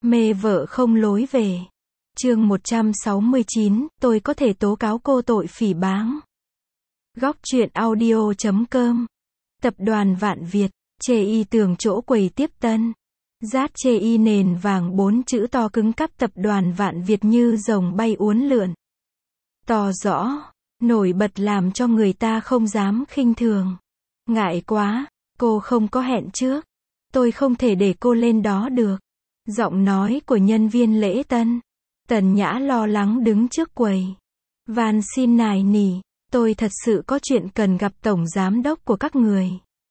Mê vợ không lối về. Chương 169, tôi có thể tố cáo cô tội phỉ báng. Góc truyện audio.com. Tập đoàn Vạn Việt, chê y tường chỗ quầy tiếp tân. Dát chê y nền vàng 4 chữ to cứng cắp tập đoàn Vạn Việt như rồng bay uốn lượn. To rõ, nổi bật làm cho người ta không dám khinh thường. Ngại quá, cô không có hẹn trước. Tôi không thể để cô lên đó được. Giọng nói của nhân viên lễ tân. Tần Nhã lo lắng đứng trước quầy. Van xin nài nỉ, tôi thật sự có chuyện cần gặp tổng giám đốc của các người.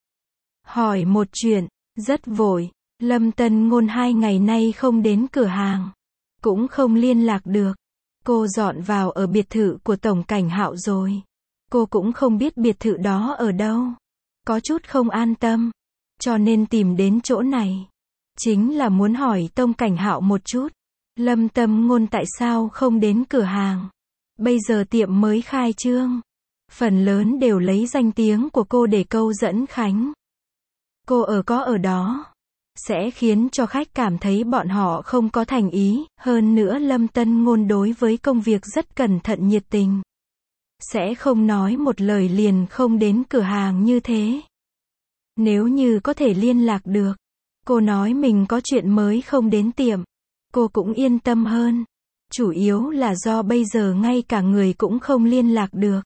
Hỏi một chuyện, rất vội. Lâm Tân Ngôn 2 ngày nay không đến cửa hàng. Cũng không liên lạc được. Cô dọn vào ở biệt thự của Tổng Cảnh Hạo rồi. Cô cũng không biết biệt thự đó ở đâu. Có chút không an tâm. Cho nên tìm đến chỗ này. Chính là muốn hỏi Tổng Cảnh Hạo một chút. Lâm Tân Ngôn tại sao không đến cửa hàng? Bây giờ tiệm mới khai trương. Phần lớn đều lấy danh tiếng của cô để câu dẫn khách. Cô có ở đó. Sẽ khiến cho khách cảm thấy bọn họ không có thành ý. Hơn nữa Lâm Tân Ngôn đối với công việc rất cẩn thận nhiệt tình. Sẽ không nói một lời liền không đến cửa hàng như thế. Nếu như có thể liên lạc được. Cô nói mình có chuyện mới không đến tiệm. Cô cũng yên tâm hơn. Chủ yếu là do bây giờ ngay cả người cũng không liên lạc được.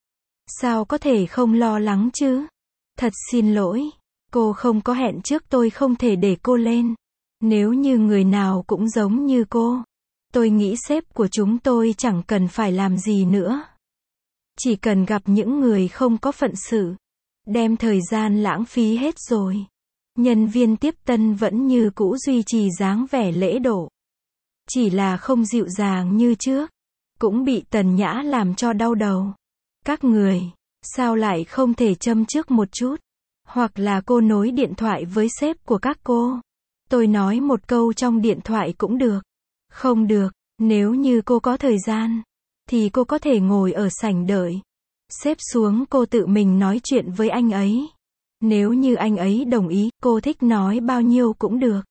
Sao có thể không lo lắng chứ? Thật xin lỗi. Cô không có hẹn trước tôi không thể để cô lên. Nếu như người nào cũng giống như cô. Tôi nghĩ sếp của chúng tôi chẳng cần phải làm gì nữa. Chỉ cần gặp những người không có phận sự. Đem thời gian lãng phí hết rồi. Nhân viên tiếp tân vẫn như cũ duy trì dáng vẻ lễ độ. Chỉ là không dịu dàng như trước. Cũng bị Tần Nhã làm cho đau đầu. Các người, sao lại không thể châm trước một chút? Hoặc là cô nối điện thoại với sếp của các cô. Tôi nói một câu trong điện thoại cũng được. Không được, nếu như cô có thời gian, thì cô có thể ngồi ở sảnh đợi. Sếp xuống cô tự mình nói chuyện với anh ấy. Nếu như anh ấy đồng ý, cô thích nói bao nhiêu cũng được.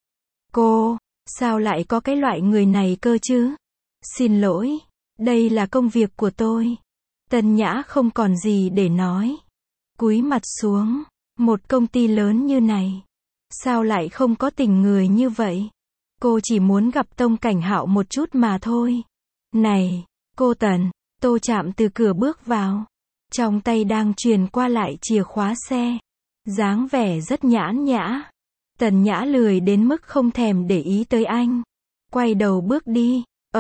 Cô, sao lại có cái loại người này cơ chứ? Xin lỗi, đây là công việc của tôi. Tần Nhã không còn gì để nói. Cúi mặt xuống, một công ty lớn như này. Sao lại không có tình người như vậy? Cô chỉ muốn gặp Tổng Cảnh Hạo một chút mà thôi. Này, cô Tần, Tô Trạm từ cửa bước vào. Trong tay đang truyền qua lại chìa khóa xe. Dáng vẻ rất nhãn nhã. Tần Nhã lười đến mức không thèm để ý tới anh. Quay đầu bước đi.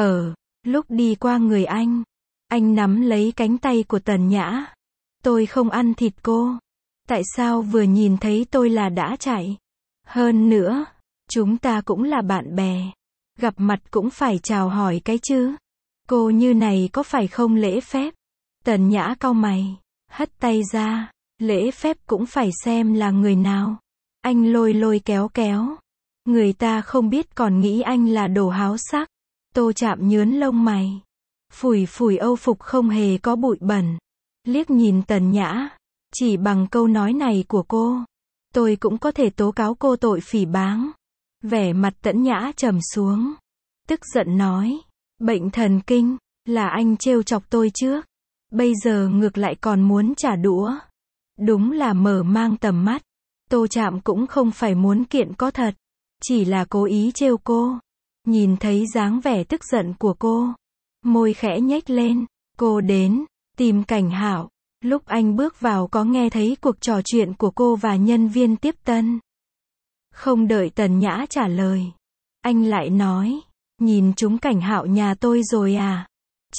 Lúc đi qua người anh nắm lấy cánh tay của Tần Nhã. Tôi không ăn thịt cô. Tại sao vừa nhìn thấy tôi là đã chạy? Hơn nữa, chúng ta cũng là bạn bè. Gặp mặt cũng phải chào hỏi cái chứ. Cô như này có phải không lễ phép? Tần Nhã cau mày, hất tay ra. Lễ phép cũng phải xem là người nào. Anh lôi kéo. Người ta không biết còn nghĩ anh là đồ háo sắc. Tô Trạm nhướn lông mày. Phủi âu phục không hề có bụi bẩn. Liếc nhìn Tần Nhã. Chỉ bằng câu nói này của cô, tôi cũng có thể tố cáo cô tội phỉ báng. Vẻ mặt Tần Nhã trầm xuống. Tức giận nói. Bệnh thần kinh, là anh trêu chọc tôi trước. Bây giờ ngược lại còn muốn trả đũa. Đúng là mở mang tầm mắt. Tô Trạm cũng không phải muốn kiện có thật. Chỉ là cố ý trêu cô. Nhìn thấy dáng vẻ tức giận của cô. Môi khẽ nhếch lên. Cô đến, tìm Cảnh Hạo. Lúc anh bước vào có nghe thấy cuộc trò chuyện của cô và nhân viên tiếp tân. Không đợi Tần Nhã trả lời. Anh lại nói. Nhìn chúng Cảnh Hạo nhà tôi rồi à?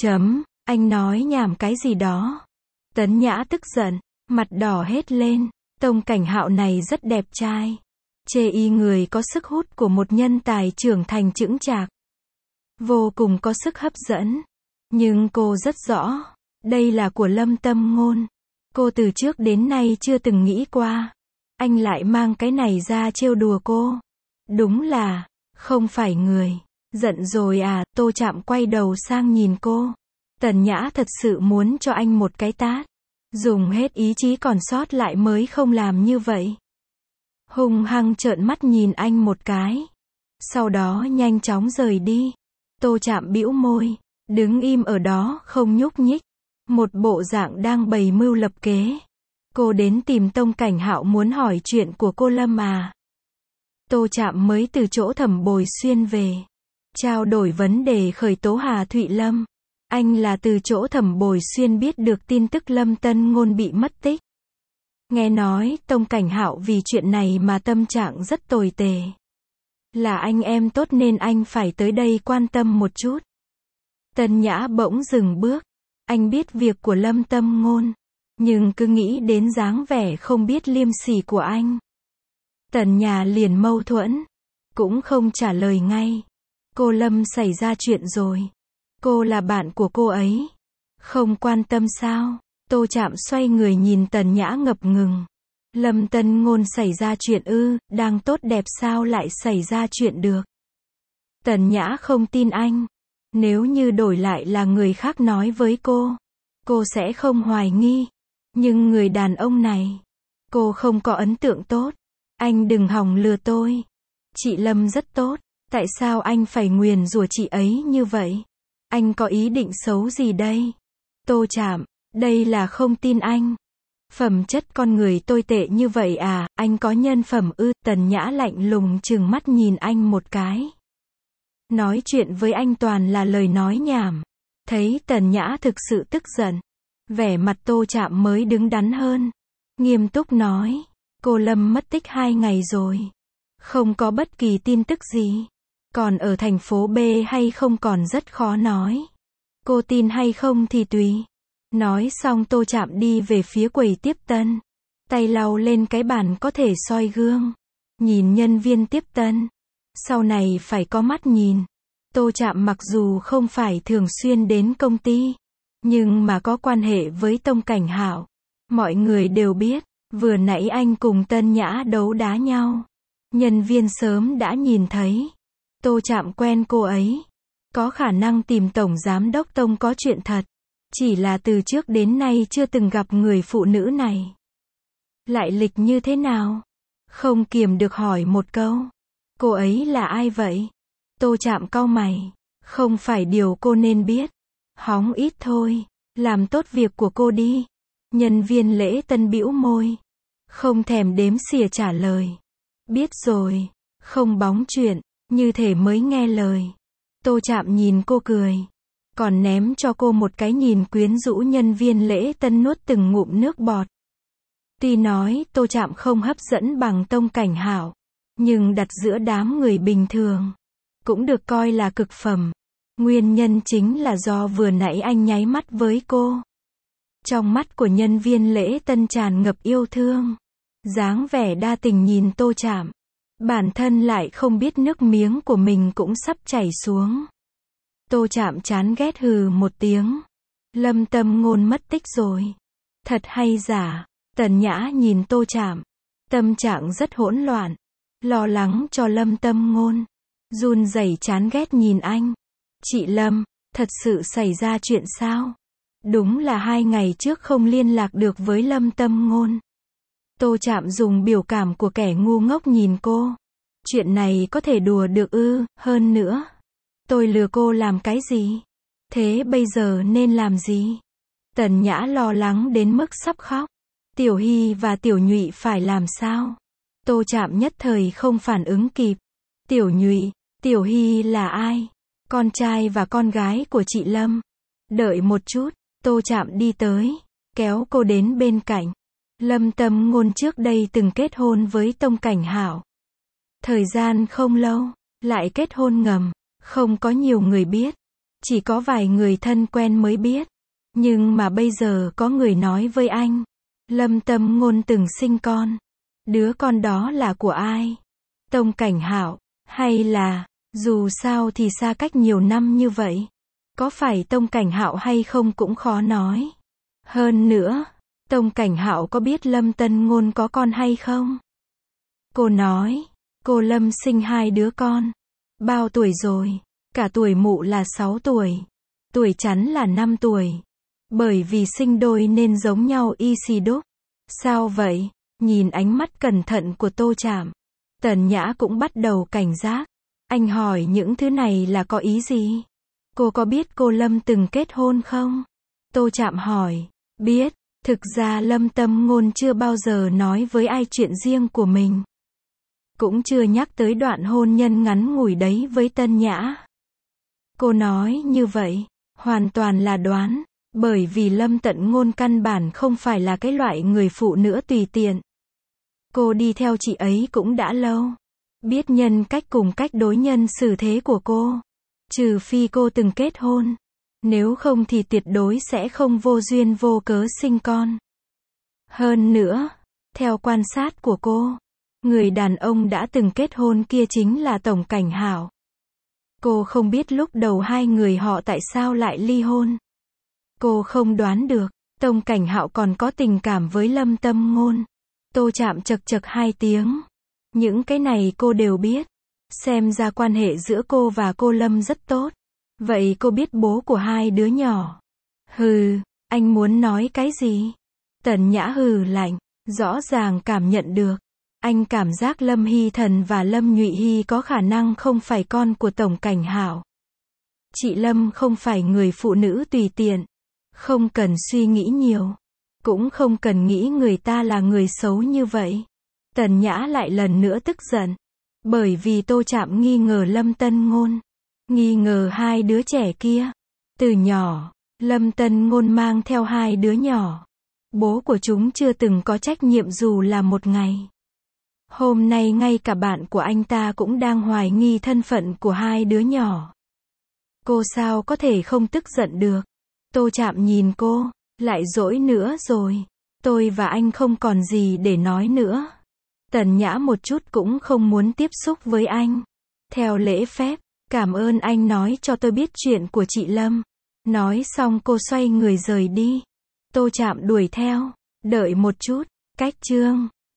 Anh nói nhảm cái gì đó. Tần Nhã tức giận. Mặt đỏ hết lên. Tổng Cảnh Hạo này rất đẹp trai. Chê y người có sức hút của một nhân tài trưởng thành chững chạc. Vô cùng có sức hấp dẫn. Nhưng cô rất rõ. Đây là của Lâm Tân Ngôn. Cô từ trước đến nay chưa từng nghĩ qua. Anh lại mang cái này ra trêu đùa cô. Đúng là, không phải người. Giận rồi à? Tô Trạm quay đầu sang nhìn cô. Tần Nhã thật sự muốn cho anh một cái tát. Dùng hết ý chí còn sót lại mới không làm như vậy. Hung hăng trợn mắt nhìn anh một cái. Sau đó nhanh chóng rời đi. Tô Trạm bĩu môi, đứng im ở đó không nhúc nhích. Một bộ dạng đang bày mưu lập kế. Cô đến tìm Tông Cảnh Hạo muốn hỏi chuyện của cô Lâm à? Tô Trạm mới từ chỗ Thẩm Bồi Xuyên về. Trao đổi vấn đề khởi tố Hà Thụy Lâm. Anh là từ chỗ Thẩm Bồi Xuyên biết được tin tức Lâm Tân Ngôn bị mất tích. Nghe nói Tông Cảnh Hạo vì chuyện này mà tâm trạng rất tồi tệ. Là anh em tốt nên anh phải tới đây quan tâm một chút. Tần Nhã bỗng dừng bước. Anh biết việc của Lâm Tân Ngôn, nhưng cứ nghĩ đến dáng vẻ không biết liêm sỉ của anh. Tần Nhã liền mâu thuẫn, cũng không trả lời ngay. Cô Lâm xảy ra chuyện rồi. Cô là bạn của cô ấy. Không quan tâm sao? Tô Trạm xoay người nhìn Tần Nhã ngập ngừng. Lâm Tân Ngôn xảy ra chuyện ư? Đang tốt đẹp sao lại xảy ra chuyện được? Tần Nhã không tin anh. Nếu như đổi lại là người khác nói với cô sẽ không hoài nghi. Nhưng người đàn ông này, cô không có ấn tượng tốt. Anh đừng hòng lừa tôi. Chị Lâm rất tốt. Tại sao anh phải nguyền rủa chị ấy như vậy? Anh có ý định xấu gì đây? Tô Trạm, đây là không tin anh. Phẩm chất con người tồi tệ như vậy à? Anh có nhân phẩm ư? Tần Nhã lạnh lùng trừng mắt nhìn anh một cái. Nói chuyện với anh toàn là lời nói nhảm. Thấy Tần Nhã thực sự tức giận, vẻ mặt Tô Trạm mới đứng đắn hơn. Nghiêm túc nói, cô Lâm mất tích 2 ngày rồi. Không có bất kỳ tin tức gì. Còn ở thành phố B hay không còn rất khó nói. Cô tin hay không thì tùy. Nói xong Tô Trạm đi về phía quầy tiếp tân. Tay lau lên cái bàn có thể soi gương. Nhìn nhân viên tiếp tân. Sau này phải có mắt nhìn. Tô Trạm mặc dù không phải thường xuyên đến công ty, nhưng mà có quan hệ với Tông Cảnh Hạo. Mọi người đều biết, vừa nãy anh cùng Tân Nhã đấu đá nhau. Nhân viên sớm đã nhìn thấy. Tô Trạm quen cô ấy. Có khả năng tìm Tổng Giám đốc Tông có chuyện thật. Chỉ là từ trước đến nay chưa từng gặp người phụ nữ này. Lại lịch như thế nào? Không kiềm được hỏi một câu. Cô ấy là ai vậy? Tô Trạm cau mày. Không phải điều cô nên biết. Hóng ít thôi. Làm tốt việc của cô đi. Nhân viên lễ tân bĩu môi. Không thèm đếm xỉa trả lời. Biết rồi. Không bóng chuyện. Như thể mới nghe lời. Tô Trạm nhìn cô cười. Còn ném cho cô một cái nhìn quyến rũ. Nhân viên lễ tân nuốt từng ngụm nước bọt. Tuy nói Tô Trạm không hấp dẫn bằng Tông Cảnh Hạo, nhưng đặt giữa đám người bình thường cũng được coi là cực phẩm. Nguyên nhân chính là do vừa nãy anh nháy mắt với cô. Trong mắt của nhân viên lễ tân tràn ngập yêu thương. Dáng vẻ đa tình nhìn Tô Trạm. Bản thân lại không biết nước miếng của mình cũng sắp chảy xuống. Tô Trạm chán ghét hừ một tiếng. Lâm Tân Ngôn mất tích rồi. Thật hay giả? Tần Nhã nhìn Tô Trạm. Tâm trạng rất hỗn loạn. Lo lắng cho Lâm Tân Ngôn. Run rẩy chán ghét nhìn anh. Chị Lâm, thật sự xảy ra chuyện sao? Đúng là 2 ngày trước không liên lạc được với Lâm Tân Ngôn. Tô Trạm dùng biểu cảm của kẻ ngu ngốc nhìn cô. Chuyện này có thể đùa được ư? Hơn nữa, tôi lừa cô làm cái gì? Thế bây giờ nên làm gì? Tần Nhã lo lắng đến mức sắp khóc. Tiểu Hy và Tiểu Nhụy phải làm sao? Tô Trạm nhất thời không phản ứng kịp. Tiểu Nhụy, Tiểu Hy là ai? Con trai và con gái của chị Lâm. Đợi một chút, Tô Trạm đi tới, kéo cô đến bên cạnh. Lâm Tân Ngôn trước đây từng kết hôn với Tông Cảnh Hạo. Thời gian không lâu, lại kết hôn ngầm, không có nhiều người biết. Chỉ có vài người thân quen mới biết. Nhưng mà bây giờ có người nói với anh. Lâm Tân Ngôn từng sinh con. Đứa con đó là của ai? Tông Cảnh Hạo, hay là, dù sao thì xa cách nhiều năm như vậy. Có phải Tông Cảnh Hạo hay không cũng khó nói. Hơn nữa, Tông Cảnh Hạo có biết Lâm Tân Ngôn có con hay không? Cô nói, cô Lâm sinh 2 đứa con. Bao tuổi rồi? Cả tuổi mụ là 6 tuổi. Tuổi chắn là 5 tuổi. Bởi vì sinh đôi nên giống nhau y xì đúc. Sao vậy? Nhìn ánh mắt cẩn thận của Tô Trạm, Tần Nhã cũng bắt đầu cảnh giác. Anh hỏi những thứ này là có ý gì? Cô có biết cô Lâm từng kết hôn không? Tô Trạm hỏi. Biết, thực ra Lâm Tâm Ngôn chưa bao giờ nói với ai chuyện riêng của mình. Cũng chưa nhắc tới đoạn hôn nhân ngắn ngủi đấy với Tân Nhã. Cô nói như vậy, hoàn toàn là đoán, bởi vì Lâm Tận Ngôn căn bản không phải là cái loại người phụ nữ tùy tiện. Cô đi theo chị ấy cũng đã lâu. Biết nhân cách cùng cách đối nhân xử thế của cô. Trừ phi cô từng kết hôn. Nếu không thì tuyệt đối sẽ không vô duyên vô cớ sinh con. Hơn nữa, theo quan sát của cô, người đàn ông đã từng kết hôn kia chính là Tổng Cảnh Hạo. Cô không biết lúc đầu hai người họ tại sao lại ly hôn. Cô không đoán được, Tổng Cảnh Hạo còn có tình cảm với Lâm Tâm Ngôn. Tô Trạm chật chật 2 tiếng. Những cái này cô đều biết. Xem ra quan hệ giữa cô và cô Lâm rất tốt. Vậy cô biết bố của hai đứa nhỏ? Hừ, anh muốn nói cái gì? Tần Nhã hừ lạnh, rõ ràng cảm nhận được. Anh cảm giác Lâm Hy Thần và Lâm Nhụy Hy có khả năng không phải con của Tổng Cảnh Hạo. Chị Lâm không phải người phụ nữ tùy tiện. Không cần suy nghĩ nhiều. Cũng không cần nghĩ người ta là người xấu như vậy. Tần Nhã lại lần nữa tức giận. Bởi vì Tô Trạm nghi ngờ Lâm Tân Ngôn. Nghi ngờ hai đứa trẻ kia. Từ nhỏ, Lâm Tân Ngôn mang theo hai đứa nhỏ. Bố của chúng chưa từng có trách nhiệm dù là một ngày. Hôm nay ngay cả bạn của anh ta cũng đang hoài nghi thân phận của hai đứa nhỏ. Cô sao có thể không tức giận được? Tô Trạm nhìn cô, lại dỗi nữa rồi. Tôi và anh không còn gì để nói nữa. Tần Nhã một chút cũng không muốn tiếp xúc với anh. Theo lễ phép, cảm ơn anh nói cho tôi biết chuyện của chị Lâm. Nói xong cô xoay người rời đi. Tô Trạm đuổi theo. Đợi một chút, cách chương.